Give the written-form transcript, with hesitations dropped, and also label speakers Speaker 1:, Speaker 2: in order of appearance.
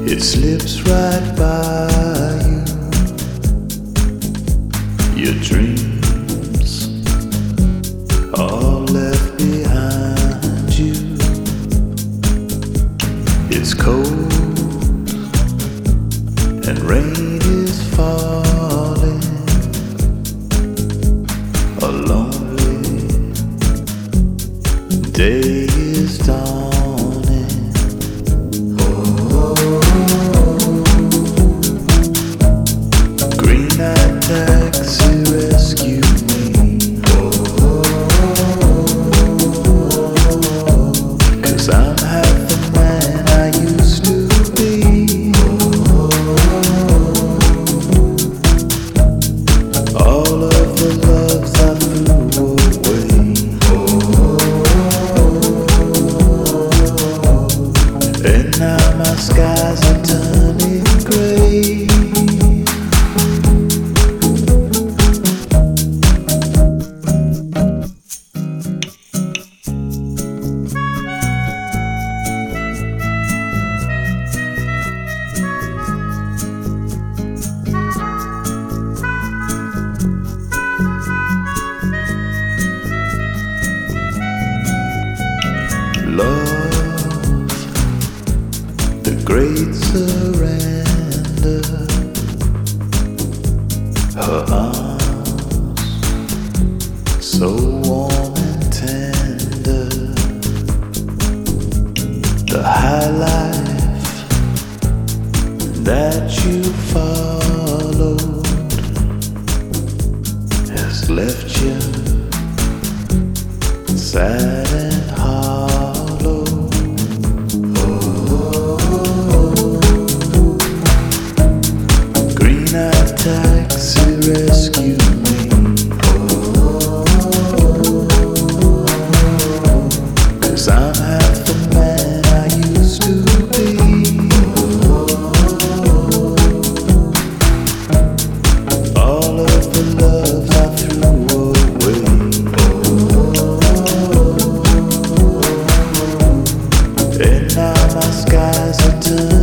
Speaker 1: It slips right by you. Your dreams all left behind you. It's cold and rain is falling. A lonely day is dawning. Green-eyed taxi, rescue me. 'Cause I'm half the man I used to be. All of the loves I threw away, and now my skies are turning gray. Love, the great surrender. Her arms, so warm and tender. The high life that you followed has left you sad and hollow. Green-eyed taxi, rescue me. 'Cause I'm half the man I used to be. All of the loves I threw away, and now my skies are turned